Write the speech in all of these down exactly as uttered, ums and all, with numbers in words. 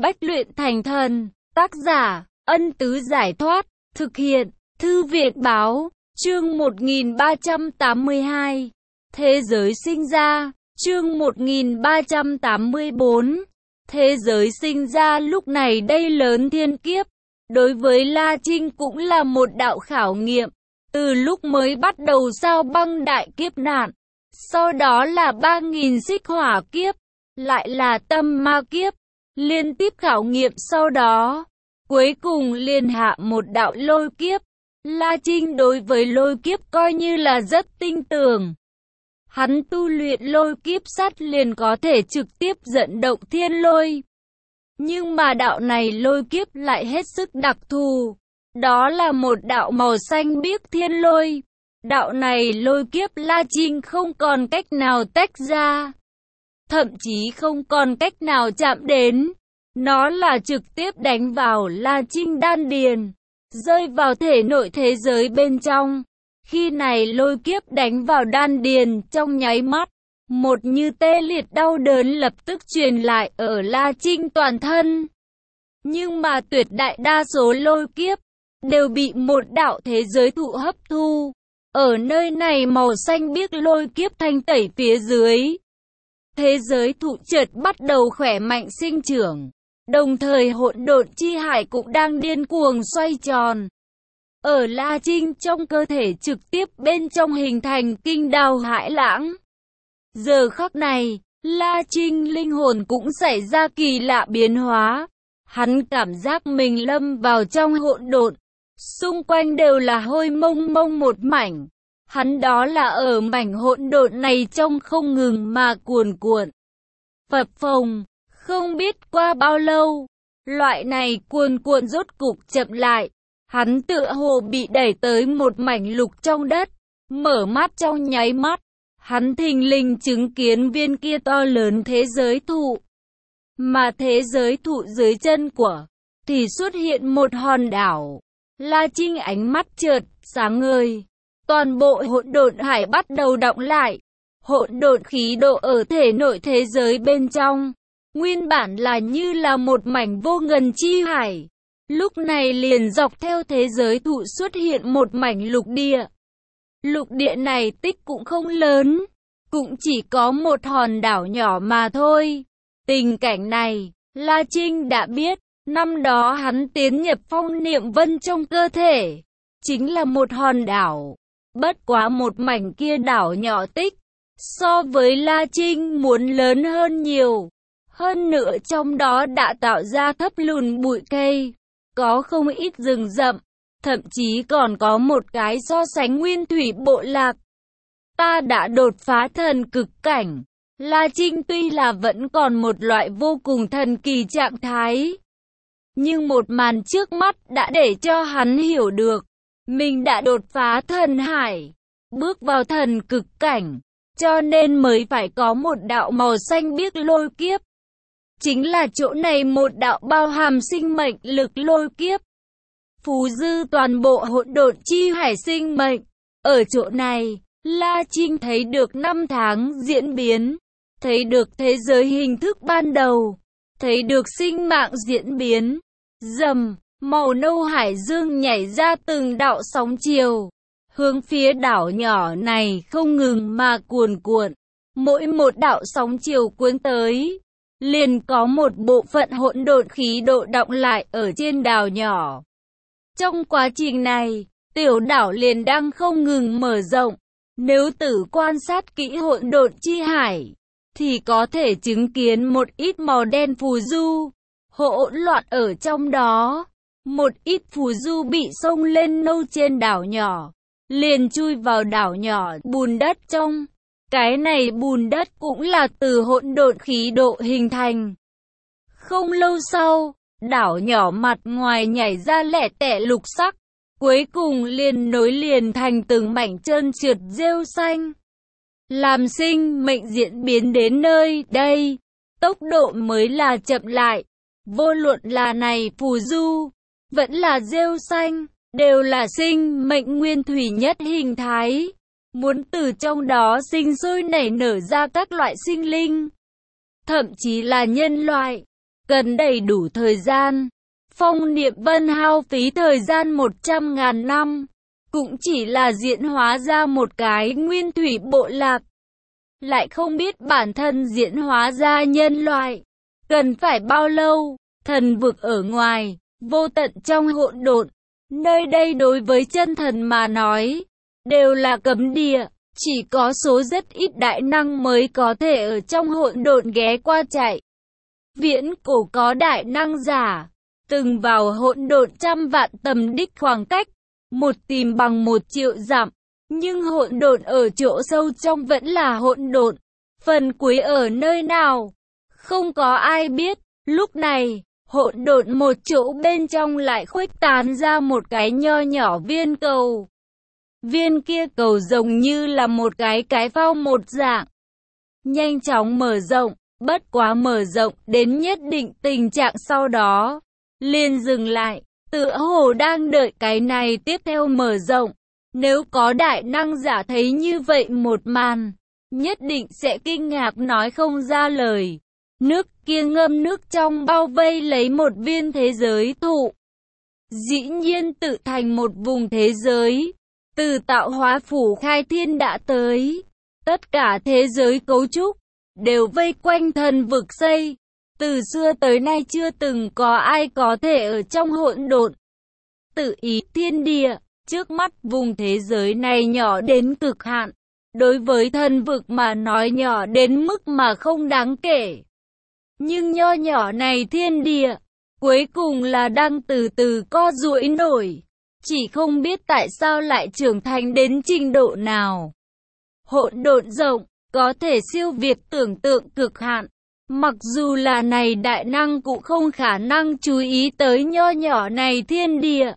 Bách luyện thành thần. Tác giả, Ân Tứ Giải Thoát. Thực hiện, Thư viện Báo. Chương một nghìn ba trăm tám mươi hai. Thế giới sinh ra. Chương một nghìn ba trăm tám mươi tư. Thế giới sinh ra lúc này đây lớn thiên kiếp. Đối với La Trinh cũng là một đạo khảo nghiệm. Từ lúc mới bắt đầu sao băng đại kiếp nạn, sau đó là ba nghìn xích hỏa kiếp, lại là tâm ma kiếp, liên tiếp khảo nghiệm sau đó, cuối cùng liền hạ một đạo lôi kiếp. La Trinh đối với lôi kiếp coi như là rất tinh tường. Hắn tu luyện lôi kiếp sát liền có thể trực tiếp dẫn động thiên lôi. Nhưng mà đạo này lôi kiếp lại hết sức đặc thù. Đó là một đạo màu xanh biếc thiên lôi. Đạo này lôi kiếp La Trinh không còn cách nào tách ra. Thậm chí không còn cách nào chạm đến. Nó là trực tiếp đánh vào La Trinh đan điền, rơi vào thể nội thế giới bên trong. Khi này lôi kiếp đánh vào đan điền trong nháy mắt, một như tê liệt đau đớn lập tức truyền lại ở La Trinh toàn thân. Nhưng mà tuyệt đại đa số lôi kiếp đều bị một đạo thế giới thụ hấp thu. Ở nơi này màu xanh biếc lôi kiếp thanh tẩy phía dưới, thế giới thụ chợt bắt đầu khỏe mạnh sinh trưởng. Đồng thời hỗn độn chi hải cũng đang điên cuồng xoay tròn. Ở La Trinh trong cơ thể trực tiếp bên trong hình thành kinh đào hải lãng. Giờ khắc này, La Trinh linh hồn cũng xảy ra kỳ lạ biến hóa. Hắn cảm giác mình lâm vào trong hỗn độn. Xung quanh đều là hôi mông mông một mảnh. Hắn đó là ở mảnh hỗn độn này trong không ngừng mà cuồn cuộn. Phập phồng, không biết qua bao lâu, loại này cuồn cuộn rốt cục chậm lại. Hắn tựa hồ bị đẩy tới một mảnh lục trong đất. Mở mắt trong nháy mắt, hắn thình lình chứng kiến viên kia to lớn thế giới thụ. Mà thế giới thụ dưới chân của thì xuất hiện một hòn đảo. La Trinh ánh mắt chợt sáng ngời, toàn bộ hỗn độn hải bắt đầu đọng lại. Hỗn độn khí độ ở thể nội thế giới bên trong, nguyên bản là như là một mảnh vô ngần chi hải, lúc này liền dọc theo thế giới thụ xuất hiện một mảnh lục địa. Lục địa này tích cũng không lớn, cũng chỉ có một hòn đảo nhỏ mà thôi. Tình cảnh này, La Trinh đã biết. Năm đó hắn tiến nhập phong niệm vân trong cơ thể, chính là một hòn đảo. Bất quá một mảnh kia đảo nhỏ tích, so với La Trinh muốn lớn hơn nhiều. Hơn nữa trong đó đã tạo ra thấp lùn bụi cây, có không ít rừng rậm, thậm chí còn có một cái so sánh nguyên thủy bộ lạc. Ta đã đột phá thần cực cảnh. La Trinh tuy là vẫn còn một loại vô cùng thần kỳ trạng thái, nhưng một màn trước mắt đã để cho hắn hiểu được, mình đã đột phá thần hải, bước vào thần cực cảnh, cho nên mới phải có một đạo màu xanh biếc lôi kiếp. Chính là chỗ này một đạo bao hàm sinh mệnh lực lôi kiếp, phù dư toàn bộ hỗn độn chi hải sinh mệnh. Ở chỗ này, La Trinh thấy được năm tháng diễn biến, thấy được thế giới hình thức ban đầu, thấy được sinh mạng diễn biến. Rầm, màu nâu hải dương nhảy ra từng đạo sóng chiều, hướng phía đảo nhỏ này không ngừng mà cuồn cuộn. Mỗi một đạo sóng chiều cuốn tới, liền có một bộ phận hỗn độn khí độ đọng lại ở trên đảo nhỏ. Trong quá trình này, tiểu đảo liền đang không ngừng mở rộng. Nếu tự quan sát kỹ hỗn độn chi hải, thì có thể chứng kiến một ít màu đen phù du hỗn loạn ở trong đó. Một ít phù du bị xông lên nâu trên đảo nhỏ, liền chui vào đảo nhỏ bùn đất trong. Cái này bùn đất cũng là từ hỗn độn khí độ hình thành. Không lâu sau, đảo nhỏ mặt ngoài nhảy ra lẻ tẻ lục sắc, cuối cùng liền nối liền thành từng mảnh trơn trượt rêu xanh. Làm sinh mệnh diễn biến đến nơi đây, tốc độ mới là chậm lại. Vô luận là này phù du, vẫn là rêu xanh, đều là sinh mệnh nguyên thủy nhất hình thái. Muốn từ trong đó sinh sôi nảy nở ra các loại sinh linh, thậm chí là nhân loại, cần đầy đủ thời gian. Phong Niệm Vân hao phí thời gian một trăm ngàn năm, cũng chỉ là diễn hóa ra một cái nguyên thủy bộ lạc. Lại không biết bản thân diễn hóa ra nhân loại, cần phải bao lâu. Thần vực ở ngoài, vô tận trong hỗn độn, nơi đây đối với chân thần mà nói, đều là cấm địa. Chỉ có số rất ít đại năng mới có thể ở trong hỗn độn ghé qua chạy. Viễn cổ có đại năng giả, từng vào hỗn độn trăm vạn tầm đích khoảng cách, một tìm bằng một triệu dặm. Nhưng hỗn độn ở chỗ sâu trong vẫn là hỗn độn. Phần cuối ở nơi nào? Không có ai biết. Lúc này, hỗn độn một chỗ bên trong lại khuếch tán ra một cái nho nhỏ viên cầu. Viên kia cầu giống như là một cái cái phao một dạng. Nhanh chóng mở rộng, bất quá mở rộng đến nhất định tình trạng sau đó. Liền dừng lại, tựa hồ đang đợi cái này tiếp theo mở rộng. Nếu có đại năng giả thấy như vậy một màn, nhất định sẽ kinh ngạc nói không ra lời. Nước kia ngâm nước trong bao vây lấy một viên thế giới thụ. Dĩ nhiên tự thành một vùng thế giới. Từ tạo hóa phủ khai thiên đã tới. Tất cả thế giới cấu trúc, đều vây quanh thần vực xây. Từ xưa tới nay chưa từng có ai có thể ở trong hỗn độn. Tự ý thiên địa. Trước mắt vùng thế giới này nhỏ đến cực hạn, đối với thần vực mà nói nhỏ đến mức mà không đáng kể. Nhưng nho nhỏ này thiên địa, cuối cùng là đang từ từ co duỗi nổi, chỉ không biết tại sao lại trưởng thành đến trình độ nào. Hỗn độn rộng, có thể siêu việt tưởng tượng cực hạn, mặc dù là này đại năng cũng không khả năng chú ý tới nho nhỏ này thiên địa.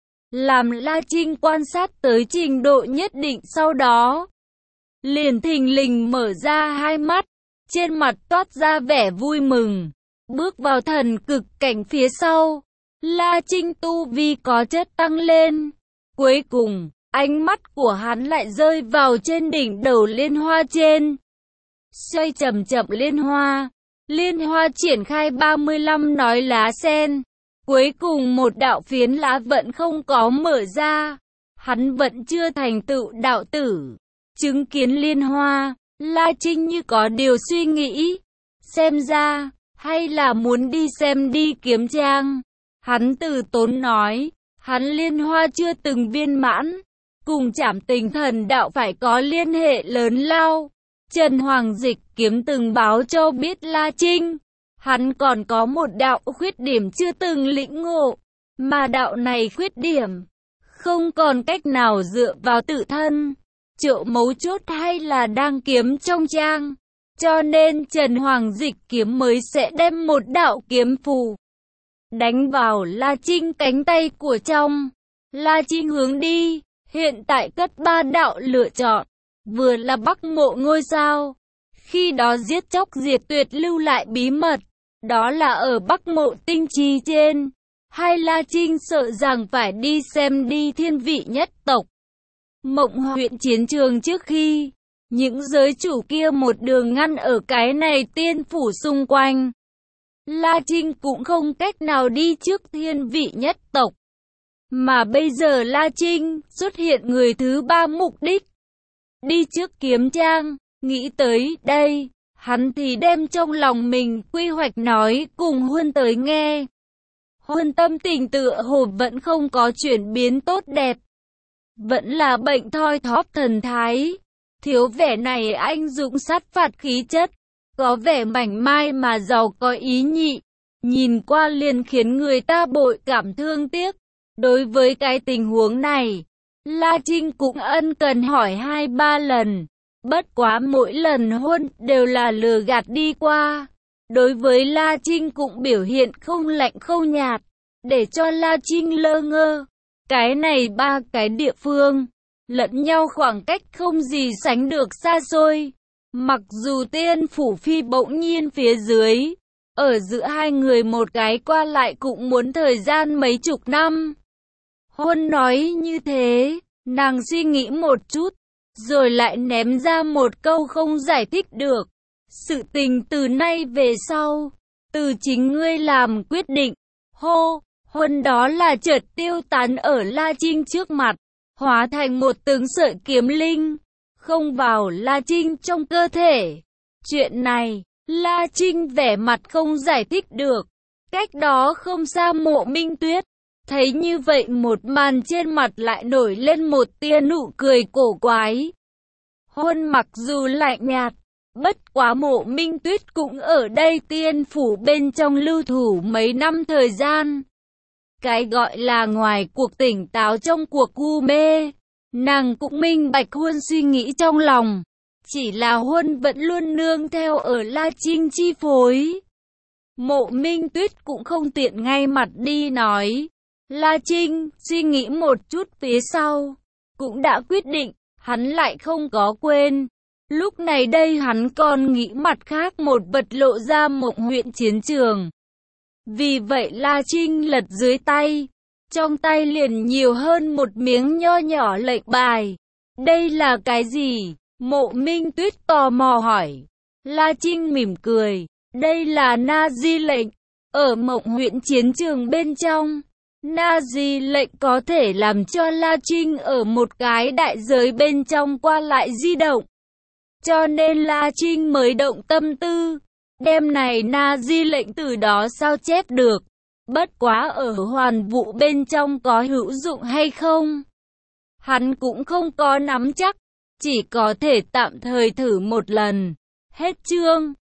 Làm La Trinh quan sát tới trình độ nhất định sau đó, liền thình lình mở ra hai mắt, trên mặt toát ra vẻ vui mừng. Bước vào thần cực cảnh phía sau, La Trinh tu vi có chất tăng lên. Cuối cùng, ánh mắt của hắn lại rơi vào trên đỉnh đầu liên hoa trên. Xoay chậm chậm liên hoa, liên hoa triển khai ba mươi lăm nói lá sen. Cuối cùng một đạo phiến lá vẫn không có mở ra. Hắn vẫn chưa thành tựu đạo tử. Chứng kiến liên hoa, La Trinh như có điều suy nghĩ. Xem ra, hay là muốn đi xem đi kiếm trang. Hắn từ tốn nói, hắn liên hoa chưa từng viên mãn. Cùng Trảm Tình Thần đạo phải có liên hệ lớn lao. Trần Hoàng Dịch kiếm từng báo cho biết La Trinh. Hắn còn có một đạo khuyết điểm chưa từng lĩnh ngộ, mà đạo này khuyết điểm, không còn cách nào dựa vào tự thân. Chỗ mấu chốt hay là đang kiếm trong trang, cho nên Trần Hoàng Dịch kiếm mới sẽ đem một đạo kiếm phù đánh vào La Trinh cánh tay của trong. La Trinh hướng đi, hiện tại cất ba đạo lựa chọn, vừa là Bắc Mộ ngôi sao, khi đó giết chóc diệt tuyệt lưu lại bí mật. Đó là ở Bắc Mộ tinh trì trên. Hay La Trinh sợ rằng phải đi xem đi thiên vị nhất tộc. Mộng huyện chiến trường trước khi, những giới chủ kia một đường ngăn ở cái này tiên phủ xung quanh. La Trinh cũng không cách nào đi trước thiên vị nhất tộc. Mà bây giờ La Trinh xuất hiện người thứ ba mục đích. Đi trước kiếm trang, nghĩ tới đây. Hắn thì đem trong lòng mình quy hoạch nói cùng Huân tới nghe. Huân tâm tình tựa hồ vẫn không có chuyển biến tốt đẹp. Vẫn là bệnh thoi thóp thần thái. Thiếu vẻ này anh dũng sát phạt khí chất. Có vẻ mảnh mai mà giàu có ý nhị. Nhìn qua liền khiến người ta bội cảm thương tiếc. Đối với cái tình huống này, La Trinh cũng ân cần hỏi hai ba lần. Bất quá mỗi lần Huân đều là lừa gạt đi qua. Đối với La Trinh cũng biểu hiện không lạnh không nhạt, để cho La Trinh lơ ngơ. Cái này ba cái địa phương, lẫn nhau khoảng cách không gì sánh được xa xôi. Mặc dù tiên phủ phi bỗng nhiên phía dưới, ở giữa hai người một cái qua lại cũng muốn thời gian mấy chục năm. Huân nói như thế, nàng suy nghĩ một chút, rồi lại ném ra một câu không giải thích được. Sự tình từ nay về sau, từ chính ngươi làm quyết định. Hô, huân đó là chợt tiêu tán ở La Trinh trước mặt, hóa thành một từng sợi kiếm linh, không vào La Trinh trong cơ thể. Chuyện này, La Trinh vẻ mặt không giải thích được. Cách đó không xa Mộ Minh Tuyết, thấy như vậy một màn trên mặt lại nổi lên một tia nụ cười cổ quái. Huân mặc dù lạnh nhạt, bất quá Mộ Minh Tuyết cũng ở đây tiên phủ bên trong lưu thủ mấy năm thời gian. Cái gọi là ngoài cuộc tỉnh táo trong cuộc u mê, nàng cũng minh bạch Huân suy nghĩ trong lòng. Chỉ là Huân vẫn luôn nương theo ở La Trinh chi phối. Mộ Minh Tuyết cũng không tiện ngay mặt đi nói. La Trinh suy nghĩ một chút phía sau, cũng đã quyết định, hắn lại không có quên. Lúc này đây hắn còn nghĩ mặt khác một vật lộ ra Mộng huyện chiến trường. Vì vậy La Trinh lật dưới tay, trong tay liền nhiều hơn một miếng nho nhỏ lệnh bài. Đây là cái gì? Mộ Minh Tuyết tò mò hỏi. La Trinh mỉm cười. Đây là Na Di lệnh. Ở Mộng huyện chiến trường bên trong, Na Di lệnh có thể làm cho La Trinh ở một cái đại giới bên trong qua lại di động. Cho nên La Trinh mới động tâm tư, đem này Na Di lệnh từ đó sao chép được. Bất quá ở hoàn vũ bên trong có hữu dụng hay không, hắn cũng không có nắm chắc, chỉ có thể tạm thời thử một lần. Hết chương.